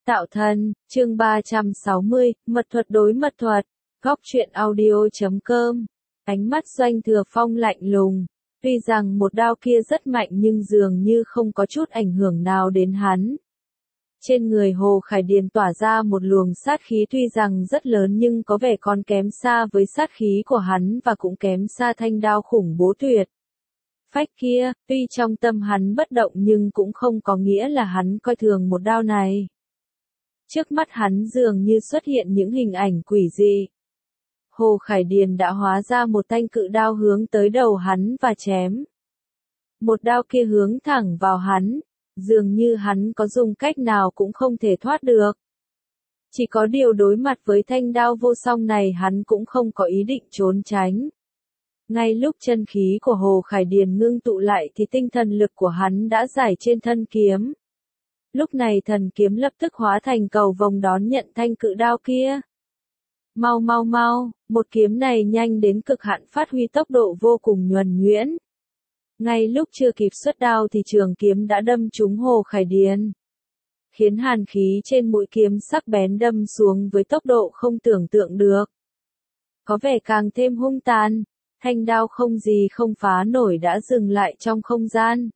Tạo thân, chương 360, mật thuật đối mật thuật, góc truyện audio.com. Ánh mắt Doanh Thừa Phong lạnh lùng, tuy rằng một đao kia rất mạnh nhưng dường như không có chút ảnh hưởng nào đến hắn. Trên người Hồ Khải Điền tỏa ra một luồng sát khí tuy rằng rất lớn nhưng có vẻ còn kém xa với sát khí của hắn và cũng kém xa thanh đao khủng bố tuyệt phách kia, tuy trong tâm hắn bất động nhưng cũng không có nghĩa là hắn coi thường một đao này. Trước mắt hắn dường như xuất hiện những hình ảnh quỷ dị. Hồ Khải Điền đã hóa ra một thanh cự đao hướng tới đầu hắn và chém. Một đao kia hướng thẳng vào hắn, dường như hắn có dùng cách nào cũng không thể thoát được. Chỉ có điều đối mặt với thanh đao vô song này hắn cũng không có ý định trốn tránh. Ngay lúc chân khí của Hồ Khải Điền ngưng tụ lại thì tinh thần lực của hắn đã giải trên thân kiếm. Lúc này thần kiếm lập tức hóa thành cầu vồng đón nhận thanh cự đao kia. Mau mau mau, một kiếm này nhanh đến cực hạn phát huy tốc độ vô cùng nhuần nhuyễn. Ngay lúc chưa kịp xuất đao thì trường kiếm đã đâm trúng Hồ Khải Điền. Khiến hàn khí trên mũi kiếm sắc bén đâm xuống với tốc độ không tưởng tượng được. Có vẻ càng thêm hung tàn, thanh đao không gì không phá nổi đã dừng lại trong không gian.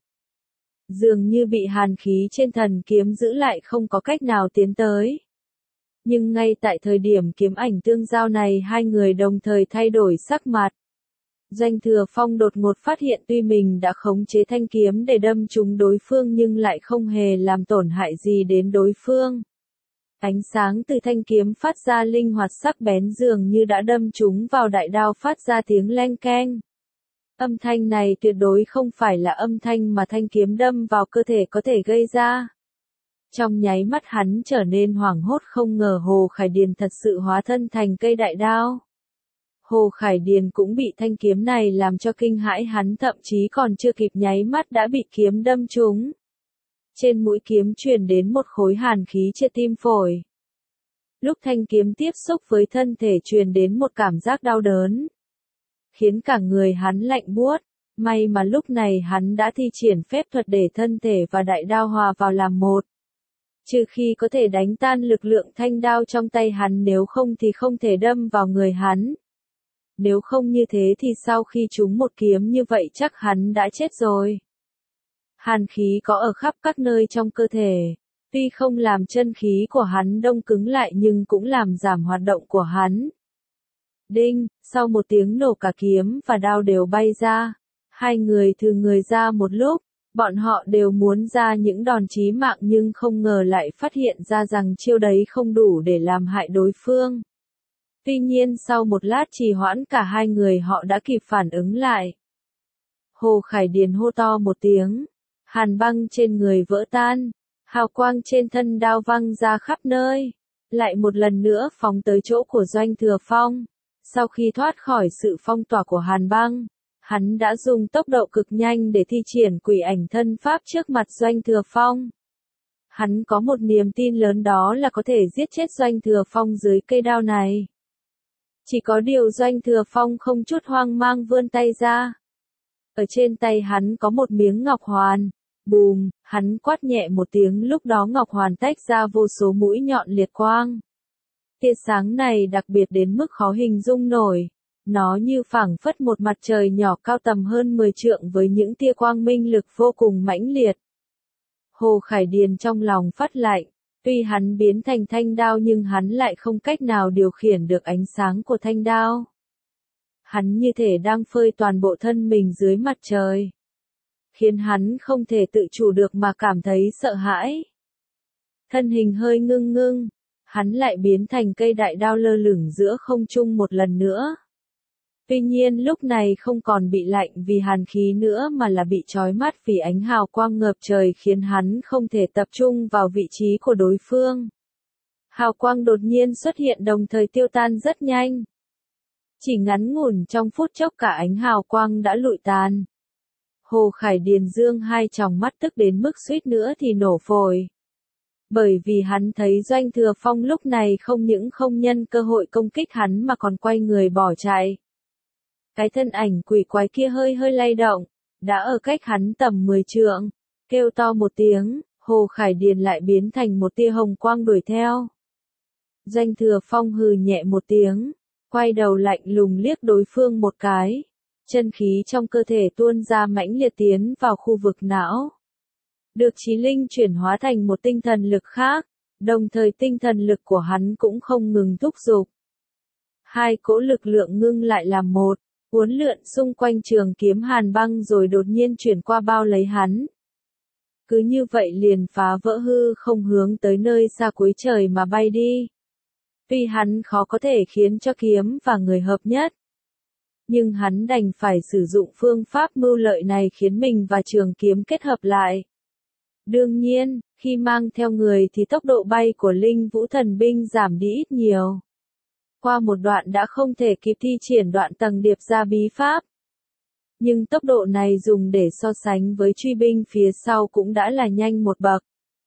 Dường như bị hàn khí trên thần kiếm giữ lại không có cách nào tiến tới. Nhưng ngay tại thời điểm kiếm ảnh tương giao này hai người đồng thời thay đổi sắc mặt. Doanh Thừa Phong đột ngột phát hiện tuy mình đã khống chế thanh kiếm để đâm trúng đối phương nhưng lại không hề làm tổn hại gì đến đối phương. Ánh sáng từ thanh kiếm phát ra linh hoạt sắc bén dường như đã đâm trúng vào đại đao phát ra tiếng leng keng. Âm thanh này tuyệt đối không phải là âm thanh mà thanh kiếm đâm vào cơ thể có thể gây ra. Trong nháy mắt hắn trở nên hoảng hốt không ngờ Hồ Khải Điền thật sự hóa thân thành cây đại đao. Hồ Khải Điền cũng bị thanh kiếm này làm cho kinh hãi hắn thậm chí còn chưa kịp nháy mắt đã bị kiếm đâm trúng. Trên mũi kiếm truyền đến một khối hàn khí chia tim phổi. Lúc thanh kiếm tiếp xúc với thân thể truyền đến một cảm giác đau đớn. Khiến cả người hắn lạnh buốt, may mà lúc này hắn đã thi triển phép thuật để thân thể và đại đao hòa vào làm một. Trừ khi có thể đánh tan lực lượng thanh đao trong tay hắn nếu không thì không thể đâm vào người hắn. Nếu không như thế thì sau khi trúng một kiếm như vậy chắc hắn đã chết rồi. Hàn khí có ở khắp các nơi trong cơ thể, tuy không làm chân khí của hắn đông cứng lại nhưng cũng làm giảm hoạt động của hắn. Đinh, sau một tiếng nổ cả kiếm và đao đều bay ra. Hai người thừ người ra một lúc, bọn họ đều muốn ra những đòn chí mạng nhưng không ngờ lại phát hiện ra rằng chiêu đấy không đủ để làm hại đối phương. Tuy nhiên sau một lát trì hoãn cả hai người họ đã kịp phản ứng lại. Hồ Khải Điền hô to một tiếng, hàn băng trên người vỡ tan, hào quang trên thân đao văng ra khắp nơi, lại một lần nữa phóng tới chỗ của Doanh Thừa Phong. Sau khi thoát khỏi sự phong tỏa của hàn băng, hắn đã dùng tốc độ cực nhanh để thi triển quỷ ảnh thân pháp trước mặt Doanh Thừa Phong. Hắn có một niềm tin lớn đó là có thể giết chết Doanh Thừa Phong dưới cây đao này. Chỉ có điều Doanh Thừa Phong không chút hoang mang vươn tay ra. Ở trên tay hắn có một miếng ngọc hoàn. Bùm, hắn quát nhẹ một tiếng lúc đó ngọc hoàn tách ra vô số mũi nhọn liệt quang. Tia sáng này đặc biệt đến mức khó hình dung nổi. Nó như phảng phất một mặt trời nhỏ cao tầm hơn 10 trượng với những tia quang minh lực vô cùng mãnh liệt. Hồ Khải Điền trong lòng phát lạnh. Tuy hắn biến thành thanh đao nhưng hắn lại không cách nào điều khiển được ánh sáng của thanh đao. Hắn như thể đang phơi toàn bộ thân mình dưới mặt trời. Khiến hắn không thể tự chủ được mà cảm thấy sợ hãi. Thân hình hơi ngưng ngưng, hắn lại biến thành cây đại đao lơ lửng giữa không trung một lần nữa. Tuy nhiên lúc này không còn bị lạnh vì hàn khí nữa mà là bị chói mắt vì ánh hào quang ngập trời khiến hắn không thể tập trung vào vị trí của đối phương. Hào quang đột nhiên xuất hiện đồng thời tiêu tan rất nhanh. Chỉ ngắn ngủn trong phút chốc cả ánh hào quang đã lụi tàn. Hồ Khải Điền dương hai tròng mắt tức đến mức suýt nữa thì nổ phổi. Bởi vì hắn thấy Doanh Thừa Phong lúc này không những không nhân cơ hội công kích hắn mà còn quay người bỏ chạy. Cái thân ảnh quỷ quái kia hơi hơi lay động, đã ở cách hắn tầm 10 trượng, kêu to một tiếng, Hồ Khải Điền lại biến thành một tia hồng quang đuổi theo. Doanh Thừa Phong hừ nhẹ một tiếng, quay đầu lạnh lùng liếc đối phương một cái. Chân khí trong cơ thể tuôn ra mãnh liệt tiến vào khu vực não. Được chí linh chuyển hóa thành một tinh thần lực khác, đồng thời tinh thần lực của hắn cũng không ngừng thúc giục. Hai cỗ lực lượng ngưng lại làm một, uốn lượn xung quanh trường kiếm hàn băng rồi đột nhiên chuyển qua bao lấy hắn. Cứ như vậy liền phá vỡ hư không hướng tới nơi xa cuối trời mà bay đi. Tuy hắn khó có thể khiến cho kiếm và người hợp nhất, nhưng hắn đành phải sử dụng phương pháp mưu lợi này khiến mình và trường kiếm kết hợp lại. Đương nhiên, khi mang theo người thì tốc độ bay của Linh Vũ Thần Binh giảm đi ít nhiều. Qua một đoạn đã không thể kịp thi triển đoạn tầng điệp ra bí pháp. Nhưng tốc độ này dùng để so sánh với truy binh phía sau cũng đã là nhanh một bậc.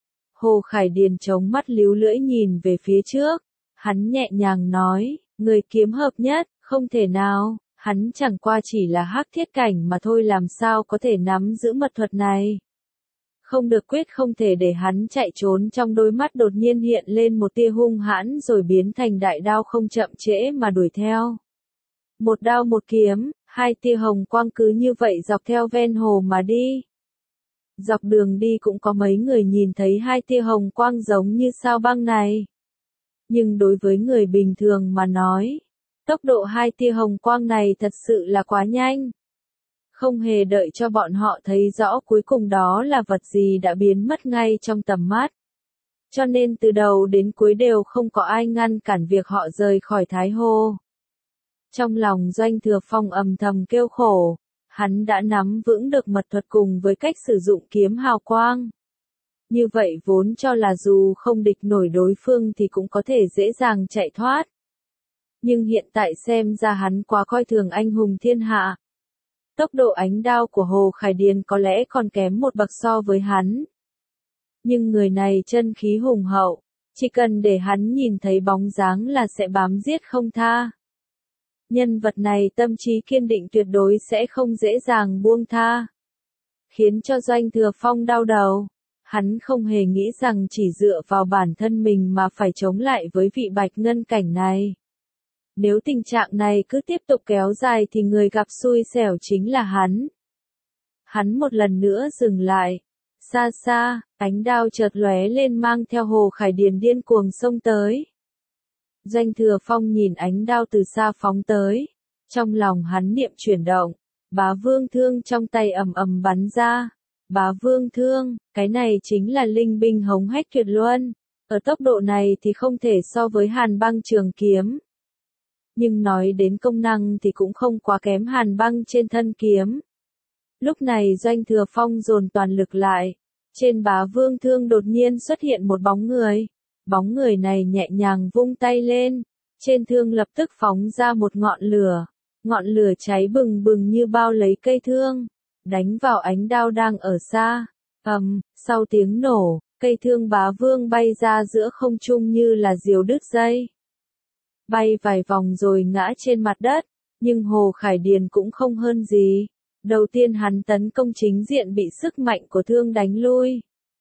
Hồ Khải Điền chống mắt líu lưỡi nhìn về phía trước. Hắn nhẹ nhàng nói, người kiếm hợp nhất, không thể nào, hắn chẳng qua chỉ là hắc thiết cảnh mà thôi, làm sao có thể nắm giữ mật thuật này. Không được, quyết không thể để hắn chạy trốn. Trong đôi mắt đột nhiên hiện lên một tia hung hãn rồi biến thành đại đao, không chậm trễ mà đuổi theo. Một đao một kiếm, hai tia hồng quang cứ như vậy dọc theo ven hồ mà đi. Dọc đường đi cũng có mấy người nhìn thấy hai tia hồng quang giống như sao băng này. Nhưng đối với người bình thường mà nói, tốc độ hai tia hồng quang này thật sự là quá nhanh. Không hề đợi cho bọn họ thấy rõ cuối cùng đó là vật gì đã biến mất ngay trong tầm mắt. Cho nên từ đầu đến cuối đều không có ai ngăn cản việc họ rời khỏi Thái Hồ. Trong lòng Doanh Thừa Phong âm thầm kêu khổ, hắn đã nắm vững được mật thuật cùng với cách sử dụng kiếm hào quang. Như vậy vốn cho là dù không địch nổi đối phương thì cũng có thể dễ dàng chạy thoát. Nhưng hiện tại xem ra hắn quá coi thường anh hùng thiên hạ. Tốc độ ánh đao của Hồ Khải Điền có lẽ còn kém một bậc so với hắn. Nhưng người này chân khí hùng hậu, chỉ cần để hắn nhìn thấy bóng dáng là sẽ bám giết không tha. Nhân vật này tâm trí kiên định, tuyệt đối sẽ không dễ dàng buông tha. Khiến cho Doanh Thừa Phong đau đầu. Hắn không hề nghĩ rằng chỉ dựa vào bản thân mình mà phải chống lại với vị bạch ngân cảnh này. Nếu tình trạng này cứ tiếp tục kéo dài thì người gặp xui xẻo chính là hắn. Hắn một lần nữa dừng lại. Xa xa, ánh đao chợt lóe lên mang theo Hồ Khải Điền điên cuồng xông tới. Doanh Thừa Phong nhìn ánh đao từ xa phóng tới. Trong lòng hắn niệm chuyển động. Bá vương thương trong tay ầm ầm bắn ra. Bá vương thương, cái này chính là linh binh hống hách tuyệt luân. Ở tốc độ này thì không thể so với hàn băng trường kiếm. Nhưng nói đến công năng thì cũng không quá kém hàn băng trên thân kiếm. Lúc này Doanh Thừa Phong dồn toàn lực lại. Trên bá vương thương đột nhiên xuất hiện một bóng người. Bóng người này nhẹ nhàng vung tay lên. Trên thương lập tức phóng ra một ngọn lửa. Ngọn lửa cháy bừng bừng như bao lấy cây thương. Đánh vào ánh đao đang ở xa. Sau tiếng nổ, cây thương bá vương bay ra giữa không trung như là diều đứt dây. Bay vài vòng rồi ngã trên mặt đất, nhưng Hồ Khải Điền cũng không hơn gì. Đầu tiên hắn tấn công chính diện bị sức mạnh của thương đánh lui.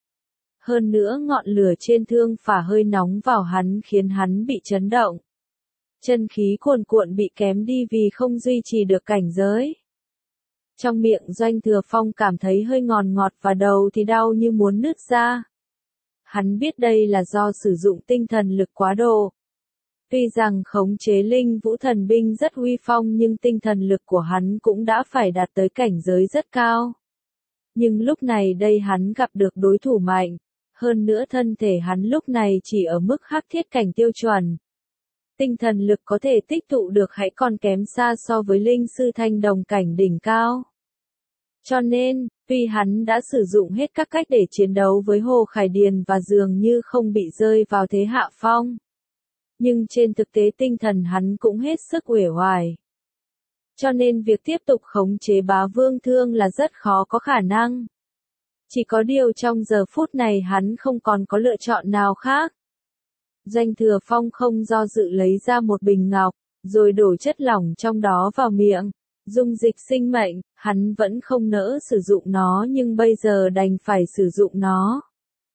Hơn nữa ngọn lửa trên thương phả hơi nóng vào hắn khiến hắn bị chấn động. Chân khí cuồn cuộn bị kém đi vì không duy trì được cảnh giới. Trong miệng Doanh Thừa Phong cảm thấy hơi ngọt ngọt và đầu thì đau như muốn nứt ra. Hắn biết đây là do sử dụng tinh thần lực quá độ. Tuy rằng khống chế Linh Vũ Thần Binh rất uy phong nhưng tinh thần lực của hắn cũng đã phải đạt tới cảnh giới rất cao. Nhưng lúc này đây hắn gặp được đối thủ mạnh. Hơn nữa thân thể hắn lúc này chỉ ở mức hắc thiết cảnh tiêu chuẩn. Tinh thần lực có thể tích tụ được hãy còn kém xa so với linh sư thanh đồng cảnh đỉnh cao. Cho nên, tuy hắn đã sử dụng hết các cách để chiến đấu với Hồ Khải Điền và dường như không bị rơi vào thế hạ phong. Nhưng trên thực tế tinh thần hắn cũng hết sức uể oải. Cho nên việc tiếp tục khống chế bá vương thương là rất khó có khả năng. Chỉ có điều trong giờ phút này hắn không còn có lựa chọn nào khác. Doanh Thừa Phong không do dự lấy ra một bình ngọc, rồi đổ chất lỏng trong đó vào miệng. Dung dịch sinh mệnh, hắn vẫn không nỡ sử dụng nó nhưng bây giờ đành phải sử dụng nó.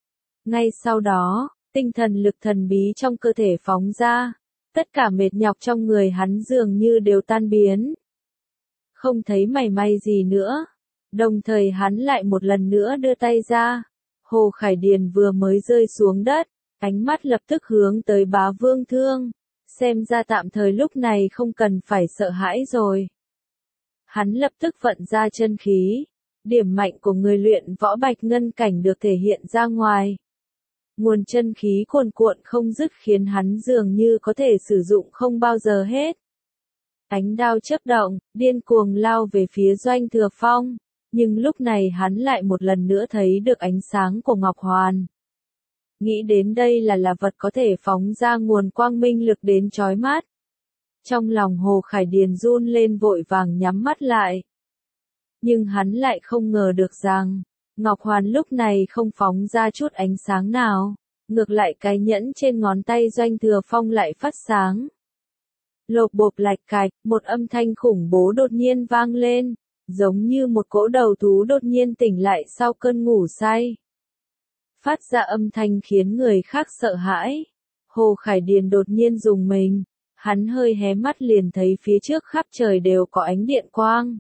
Ngay sau đó, tinh thần lực thần bí trong cơ thể phóng ra, tất cả mệt nhọc trong người hắn dường như đều tan biến. Không thấy mảy may gì nữa. Đồng thời hắn lại một lần nữa đưa tay ra. Hồ Khải Điền vừa mới rơi xuống đất, ánh mắt lập tức hướng tới Bá Vương Thương. Xem ra tạm thời lúc này không cần phải sợ hãi rồi. Hắn lập tức vận ra chân khí. Điểm mạnh của người luyện võ bạch ngân cảnh được thể hiện ra ngoài. Nguồn chân khí cuồn cuộn không dứt khiến hắn dường như có thể sử dụng không bao giờ hết. Ánh đao chớp động, điên cuồng lao về phía Doanh Thừa Phong. Nhưng lúc này hắn lại một lần nữa thấy được ánh sáng của Ngọc Hoàn. Nghĩ đến đây là vật có thể phóng ra nguồn quang minh lực đến chói mắt. Trong lòng Hồ Khải Điền run lên vội vàng nhắm mắt lại. Nhưng hắn lại không ngờ được rằng, Ngọc Hoàn lúc này không phóng ra chút ánh sáng nào. Ngược lại cái nhẫn trên ngón tay Doanh Thừa Phong lại phát sáng. Lộp bộp lạch cạch, một âm thanh khủng bố đột nhiên vang lên. Giống như một cỗ đầu thú đột nhiên tỉnh lại sau cơn ngủ say. Phát ra âm thanh khiến người khác sợ hãi. Hồ Khải Điền đột nhiên rùng mình. Hắn hơi hé mắt liền thấy phía trước khắp trời đều có ánh điện quang.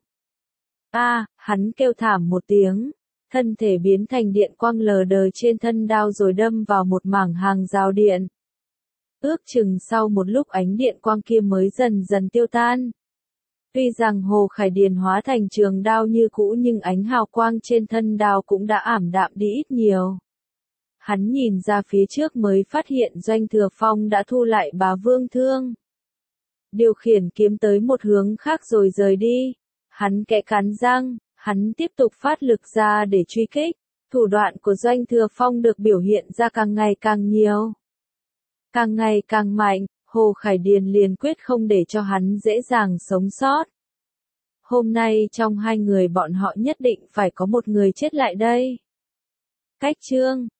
Hắn kêu thảm một tiếng. Thân thể biến thành điện quang lờ đờ trên thân đao rồi đâm vào một mảng hàng rào điện. Ước chừng sau một lúc ánh điện quang kia mới dần dần tiêu tan. Tuy rằng Hồ Khải Điền hóa thành trường đao như cũ nhưng ánh hào quang trên thân đao cũng đã ảm đạm đi ít nhiều. Hắn nhìn ra phía trước mới phát hiện Doanh Thừa Phong đã thu lại Bá Vương Thương. Điều khiển kiếm tới một hướng khác rồi rời đi. Hắn kẽ cắn răng, hắn tiếp tục phát lực ra để truy kích. Thủ đoạn của Doanh Thừa Phong được biểu hiện ra càng ngày càng nhiều. Càng ngày càng mạnh, Hồ Khải Điền liền quyết không để cho hắn dễ dàng sống sót. Hôm nay trong hai người bọn họ nhất định phải có một người chết lại đây. Cách chương